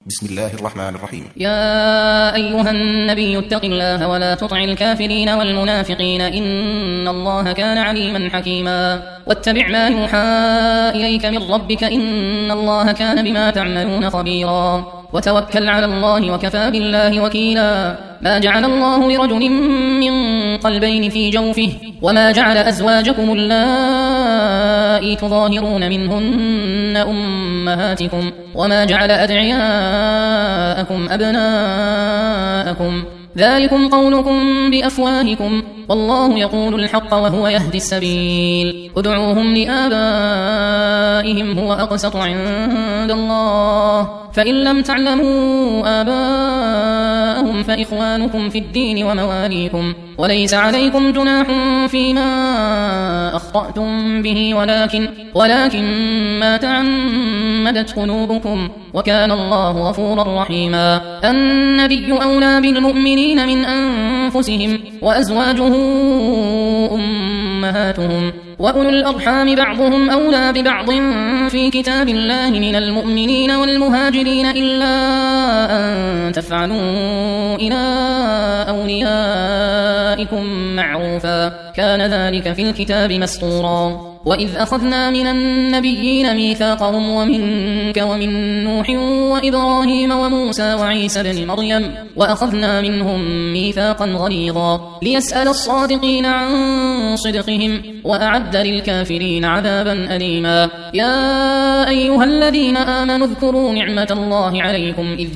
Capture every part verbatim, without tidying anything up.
بسم الله الرحمن الرحيم. يا أيها النبي اتق الله ولا تطع الكافرين والمنافقين إن الله كان عليما حكيما واتبع ما يوحى إليك من ربك إن الله كان بما تعملون خبيرا وتوكل على الله وكفى بالله وكيلا ما جعل الله لرجل من قلبين في جوفه وما جعل أزواجكم اللائي تظاهرون منهن أمهاتكم وما جعل أدعياءكم أبناءكم ذلكم قولكم بأفواهكم والله يقول الحق وهو يهدي السبيل ادعوهم لآبائهم هو أقسط عند الله فإن لم تعلموا آباءهم فإخوانكم في الدين ومواليكم وليس عليكم جناح فيما أخطأتم به ولكن, ولكن ما تعمدت قلوبكم وكان الله غفورا رحيما النبي أولى بالمؤمنين من أنفسهم وأزواجه أمهاتهم وأولو الأرحام بعضهم أولى ببعض في كتاب الله من المؤمنين والمهاجرين إلا أن تفعلوا إلى أوليائكم معروفا كان ذلك في الكتاب مسطورا وإذ أخذنا من النبيين ميثاقهم ومنك ومن نوح وإبراهيم وموسى وعيسى بن مريم وأخذنا منهم ميثاقا غليظا ليسأل الصادقين عن صدقهم وأعد للكافرين عذابا أليما يا أيها الذين آمنوا اذكروا نعمة الله عليكم إذ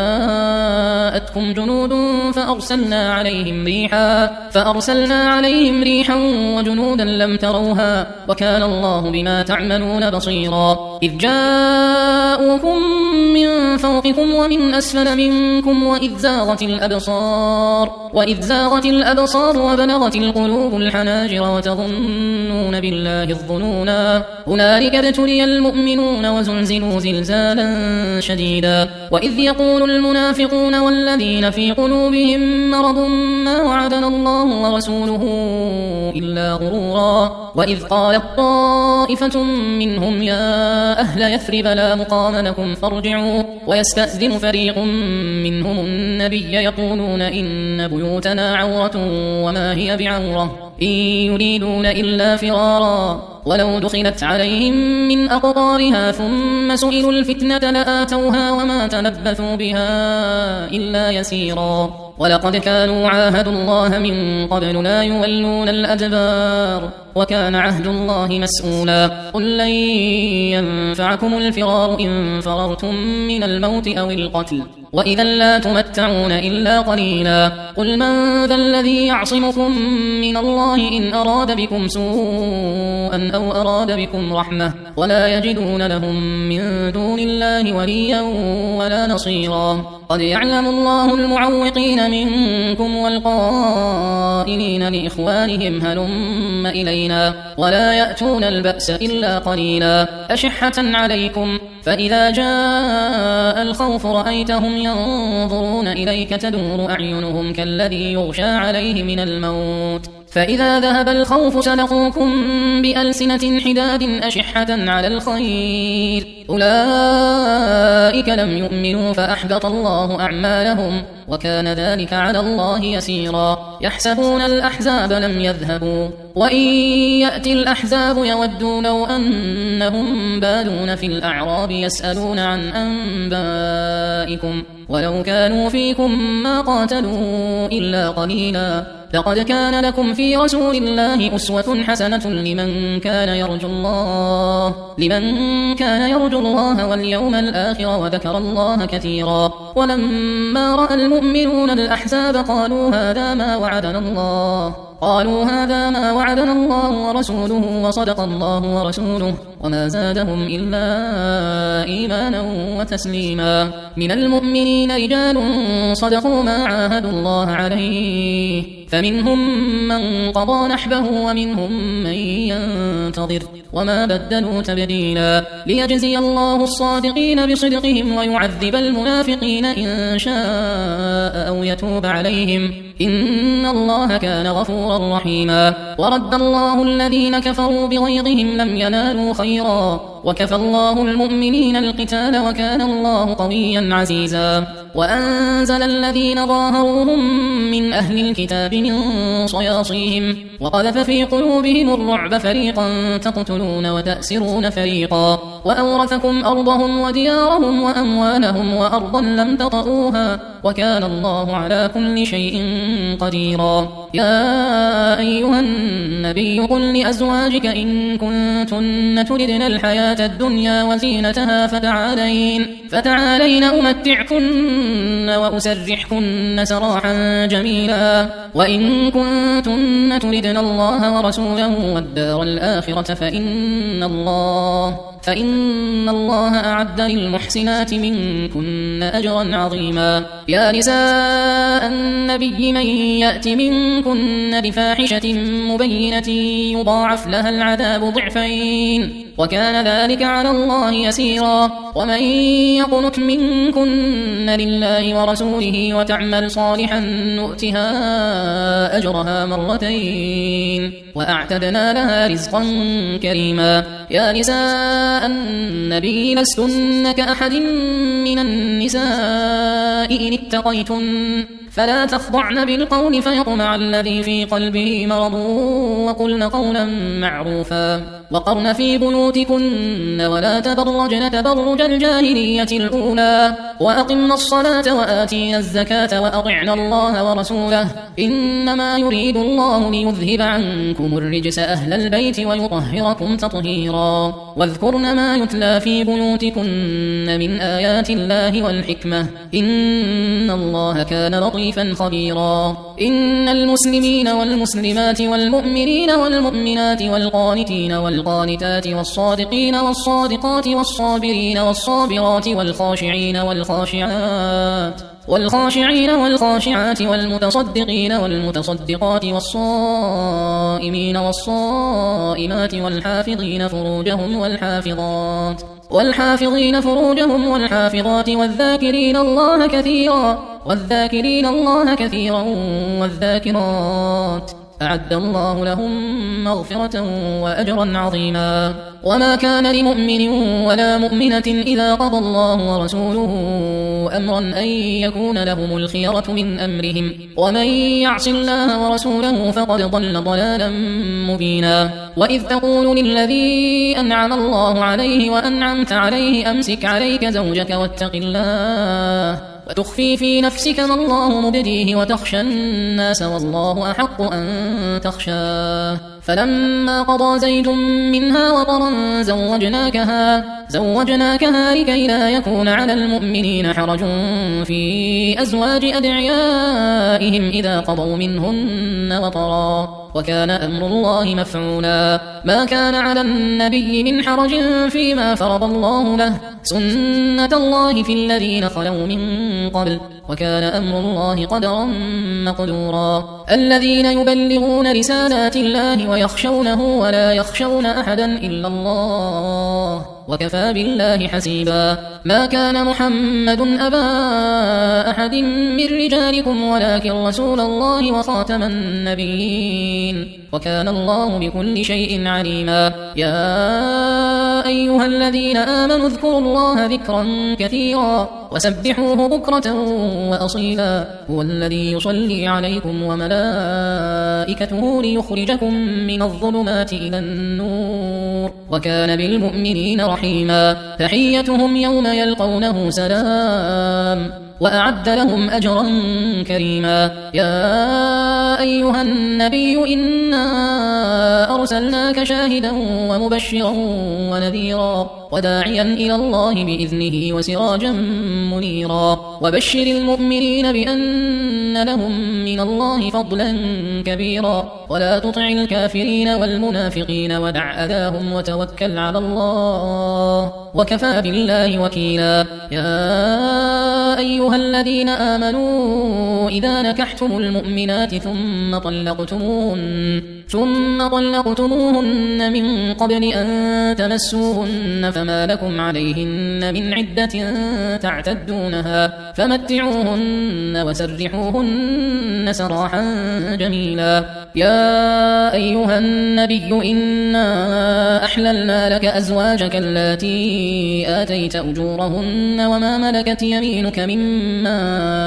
جاءتكم جنود فأرسلنا عليهم ريحا فأرسلنا عليهم ريحا وجنودا لم تروها وكان الله بما تعملون بصيرا إذ جاءوكم من فوقكم ومن أسفل منكم وإذ زاغت الأبصار وإذ زاغت الأبصار وبلغت القلوب الحناجر وتظنون بالله الظنونا هنالك ابتلي المؤمنون وزلزلوا زلزالا شديدا وإذ يقول المنافقون والذين في قلوبهم مرض ما وعدنا الله ورسوله إلا غرورا وإذ قالت طائفة منهم يا أهل يثرب لا مقام لكم فارجعوا ويستأذن فريق منهم النبي يقولون إن بيوتنا عورة وما هي بعورة إن يريدون إلا فرارا ولو دخلت عليهم من أقطارها ثم سئلوا الفتنة لآتوها وما تلبثوا بها إلا يسيرا ولقد كانوا عاهدوا الله من قبل لا يولون الأدبار وكان عهد الله مسؤولا قل لن ينفعكم الفرار إن فررتم من الموت أو القتل وإذا لا تمتعون إلا قليلا قل من ذا الذي يعصمكم من الله إن أراد بكم سوءا أو أراد بكم رحمة ولا يجدون لهم من دون الله وليا ولا نصيرا قد يعلم الله المعوقين منكم والقائلين لإخوانهم هلم إلينا ولا يأتون البأس إلا قليلا أشحة عليكم فإذا جاء الخوف رأيتهم ينظرون إليك تدور أعينهم كالذي يغشى عليه من الموت فإذا ذهب الخوف سلقوكم بألسنة حداد أشحة على الخير أولئك لم يؤمنوا فأحبط الله أعمالهم وكان ذلك على الله يسيرا يحسبون الأحزاب لم يذهبوا وإن يأتي الأحزاب يودوا لو أنهم بادون في الأعراب يسألون عن أنبائكم ولو كانوا فيكم ما قاتلوا إلا قليلا لقد كان لكم في رسول الله أسوة حسنة لمن كان يرجو الله لمن كان يرجو الله واليوم الآخر وذكر الله كثيرا ولما رأى المؤمنون الأحزاب قالوا هذا ما وعدنا الله قالوا هذا ما وعدنا الله ورسوله وصدق الله ورسوله وما زادهم إلا إيمانا وتسليما من المؤمنين رجال صدقوا ما عاهدوا الله عليه فمنهم من قضى نحبه ومنهم من ينتظر وما بدلوا تبديلا ليجزي الله الصادقين بصدقهم ويعذب المنافقين إن شاء أو يتوب عليهم إن الله كان غفورا رحيما ورد الله الذين كفروا بغيظهم لم ينالوا خيرا وكفى الله المؤمنين القتال وكان الله قويا عزيزا وأنزل الذين ظاهروهم من أهل الكتاب من صياصيهم وقذف في قلوبهم الرعب فريقا تقتلون وتأسرون فريقا وأورثكم أرضهم وديارهم وأموالهم وأرضا لم تطئوها وكان الله على كل شيء قديرا يا أيها النبي قل لأزواجك إن كنتن تردن الحياة الدنيا وزينتها فتعالين فتعالين أمتعكن وأسرحكن سراحا جميلا وإن كنتن تردن الله ورسوله والدار الآخرة فإن الله فإن الله أعد للمحسنات منكن أجرا عظيما يا نساء النبي من يأت منكن بفاحشة مبينة يضاعف لها العذاب ضعفين وكان ذلك على الله يسيرا ومن يقنت منكن لله ورسوله وتعمل صالحا نؤتها أجرها مرتين وأعتدنا لها رزقا كريما يا نساء النبي لستن كأحد من النساء إن اتقيتن فلا تخضعن بالقول فيطمع الذي في قلبه مرض وقلن قولا معروفا وقرن في بيوتكن ولا تبرجن تبرج الجاهلية الأولى وأقمن الصلاة وآتينا الزكاة وأطعن الله ورسوله إنما يريد الله ليذهب عنكم الرجس أهل البيت ويطهركم تطهيرا واذكرن ما يتلى في بيوتكن من آيات الله والحكمة إن الله كان لطيفا خبيرا إن المسلمين والمسلمات والمؤمنين والمؤمنات والقانتين والقانتات والصادقين والصادقات والصابرين والصابرات والخاشعين والخاشعات والخاشعين والخاشعات والمتصدقين والمتصدقات والصائمين والصائمات والحافظين فروجهم والحافظات والحافظين فروجهم والحافظات والذاكرين الله كثيرا والذاكرين الله كثيرا والذاكرات أعد الله لهم مغفرة وأجرا عظيما وما كان لمؤمن ولا مؤمنة إذا قضى الله ورسوله أمرا أن يكون لهم الخيرة من أمرهم ومن يعص الله ورسوله فقد ضل ضلالا مبينا وإذ تقول للذي أنعم الله عليه وأنعمت عليه أمسك عليك زوجك واتق الله وتخفي في نفسك ما الله مبديه وتخشى الناس والله أحق أن تخشاه فلما قضى زيد منها وطرا زوجناكها زوجناكها لكي لا يكون على المؤمنين حرج في أزواج أدعيائهم إذا قضوا منهن وطرا وكان أمر الله مفعولا ما كان على النبي من حرج فيما فرض الله له سنة الله في الذين خلوا من قبل وكان أمر الله قدرا مقدورا الذين يبلغون رسالات الله ويخشونه ولا يخشون أحدا إلا الله وكفى بالله حسيبا ما كان محمد أبا أحد من رجالكم ولكن رسول الله وخاتم النبيين وكان الله بكل شيء عليما يا أيها الذين آمنوا اذكروا الله ذكرا كثيرا وسبحوه بكرة وأصيلا هو الذي يصلي عليكم وملائكته ليخرجكم من الظلمات إلى النور وكان بالمؤمنين رحيما تحيتهم يوم يلقونه سلام وأعد لهم أجرا كريما يا أيها النبي إنا أرسلناك شاهدا ومبشرا ونذيرا وداعيا إلى الله بإذنه وسراجا منيرا وبشر المؤمنين بأن لهم من الله فضلا كبيرا ولا تطع الكافرين والمنافقين ودع أذاهم وتوكل على الله وكفى بالله وكيلا يا أيها الذين آمنوا إذا نكحتم المؤمنات ثم طلقتموهن ثم طلقتموهن من قبل أن تمسوهن فما لكم عليهن من عدة تعتدونها فمتعوهن وسرحوهن سراحا جميلا يا أيها النبي إنا أحللنا لك أزواجك اللاتي آتيت أجورهن وما ملكت يمينك مما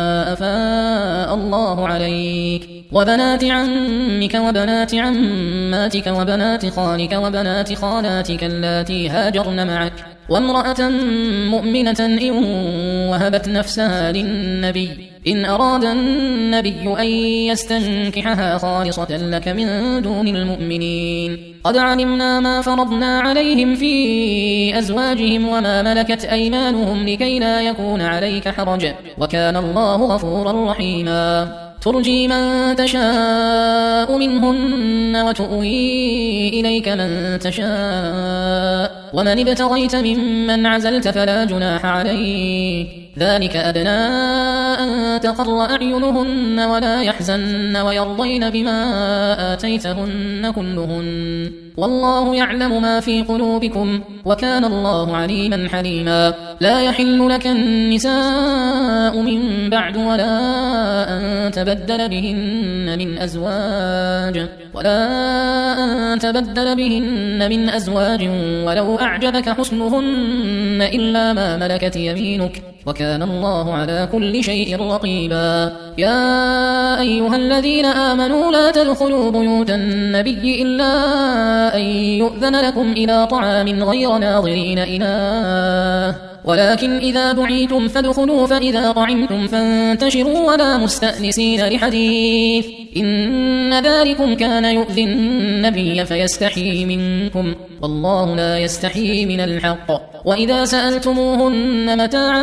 أفاء الله عليك وبنات عمك وبنات عماتك وبنات خالك وبنات خالاتك اللاتي هاجرن معك وامرأة مؤمنة إن وهبت نفسها للنبي إن أراد النبي أن يستنكحها خالصة لك من دون المؤمنين قد علمنا ما فرضنا عليهم في أزواجهم وما ملكت أيمانهم لكي لا يكون عليك حرج وكان الله غفورا رحيما ترجي من تشاء منهن وتؤوي إليك من تشاء ومن ابتغيت ممن عزلت فلا جناح عليك ذلك أدنى أن تقر أعينهن ولا يحزن ويرضين بما آتيتهن كلهن والله يعلم ما في قلوبكم وكان الله عليما حليما لا يحل لك النساء من بعد ولا أن تبدل بهن من أزواج ولا أن تبدل بهن من أزواج ولو أعجبك حسنهن إلا ما ملكت يمينك وكان الله على كل شيء رقيبا يا أيها الذين آمنوا لا تدخلوا بيوت النبي إلا أن يؤذن لكم إلى طعام غير ناظرين إناه ولكن إذا دعيتم فادخلوا فإذا طعمتم فانتشروا ولا مستأنسين لحديث إن ذلكم كان يؤذي النبي فيستحيي منكم والله لا يستحيي من الحق وإذا سألتموهن متاعا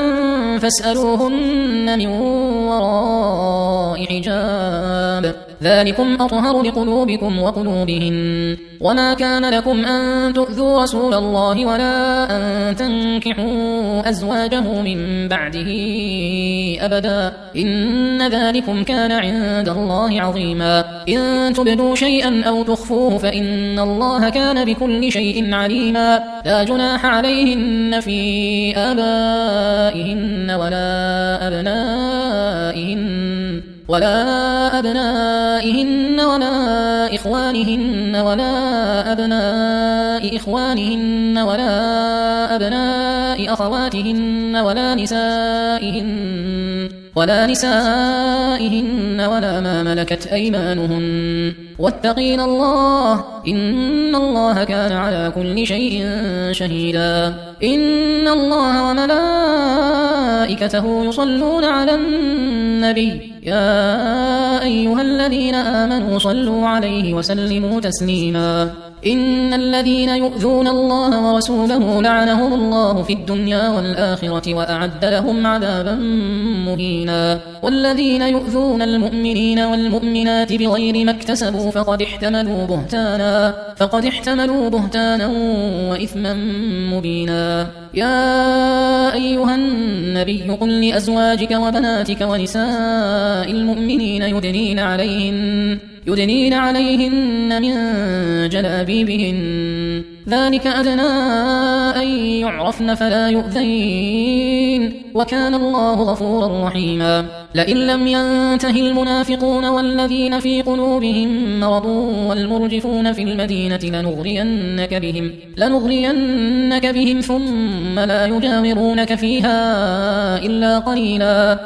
فاسألوهن من وراء حجاب ذلكم أطهر لقلوبكم وقلوبهن وما كان لكم أن تؤذوا رسول الله ولا أن تنكحوا أزواجه من بعده أبدا إن ذلكم كان عند الله عظيما إن تبدوا شيئا أو تخفوه فإن الله كان بكل شيء عليما لا جناح عليهن في آبائهن ولا أبنائهن ولا أبنائهن ولا إخوانهن ولا أبناء إخوانهن ولا أبناء أخواتهن ولا نسائهن ولا نسائهن ولا ما ملكت أيمانهن واتقين الله إن الله كان على كل شيء شهيدا إن الله وملائكته يصلون على النبي يا أيها الذين آمنوا صلوا عليه وسلموا تسليما إن الذين يؤذون الله ورسوله لعنهم الله في الدنيا والآخرة وأعد لهم عذابا مهينا والذين يؤذون المؤمنين والمؤمنات بغير ما اكتسبوا فقد احتملوا بهتانا فقد احتملوا بهتانا وإثما مبينا يا أيها النبي قل لأزواجك وبناتك ونساء المؤمنين يدنين عليهن يدنين عليهن من جلابيبهن ذلك أدنى أن يعرفن فلا يؤذين وكان الله غفورا رحيما لئن لم ينته المنافقون والذين في قلوبهم مرض والمرجفون في المدينة لنغرينك بهم لنغرينك بهم ثم لا يجاورونك فيها إلا قليلا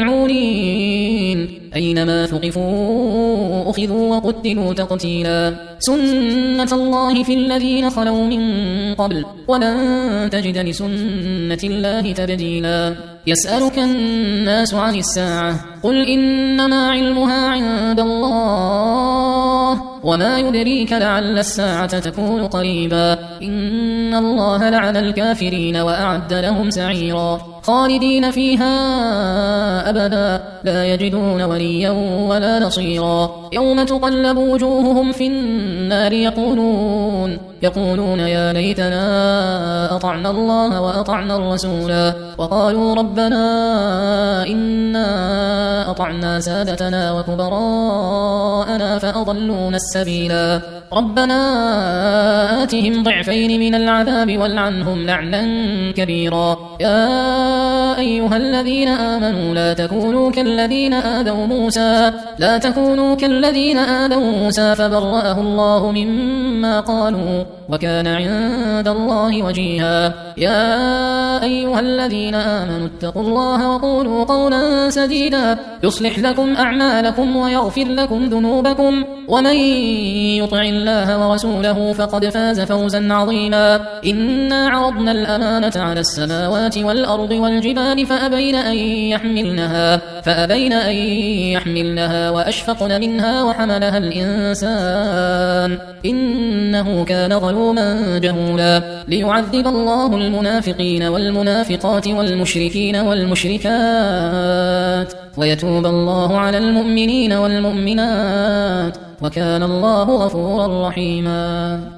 ملعونين أينما ثقفوا أخذوا وقتلوا تقتيلا سنة الله في الذين خلوا من قبل ولن تجد لسنة الله تبديلا يسألك الناس عن الساعة قل إنما علمها عند الله وما يدريك لعل الساعة تكون قريبا إن الله لعن الكافرين وأعد لهم سعيرا خالدين فيها أبدا لا يجدون وليا ولا نصيرا يوم تقلب وجوههم في النار يقولون يقولون يا ليتنا أطعنا الله وأطعنا الرسولا وقالوا ربنا إنا أطعنا سادتنا وكبراءنا فأضلونا السبيلا ربنا آتهم ضعفين من العذاب والعنهم لعنا كبيرا يا أيها الذين آمنوا لا تكونوا كالذين آذوا موسى لا تكونوا كالذين آذوا موسى فبرأه الله مما قالوا وكان عند الله وجيها يا أيها الذين آمنوا اتقوا الله وقولوا قولا سديدا يصلح لكم أعمالكم ويغفر لكم ذنوبكم ومن يطع الله ورسوله فقد فاز فوزا عظيما إنا عرضنا الأمانة على السماوات والأرض والجبال فأبين أن يحملنها فأبين أن يحملنها وأشفقن منها وحملها الإنسان إنه كان ظلوما جهولا ليعذب الله المنافقين والمنافقات والمشركين والمشركات ويتوب الله على المؤمنين والمؤمنات وكان الله غفورا رحيما.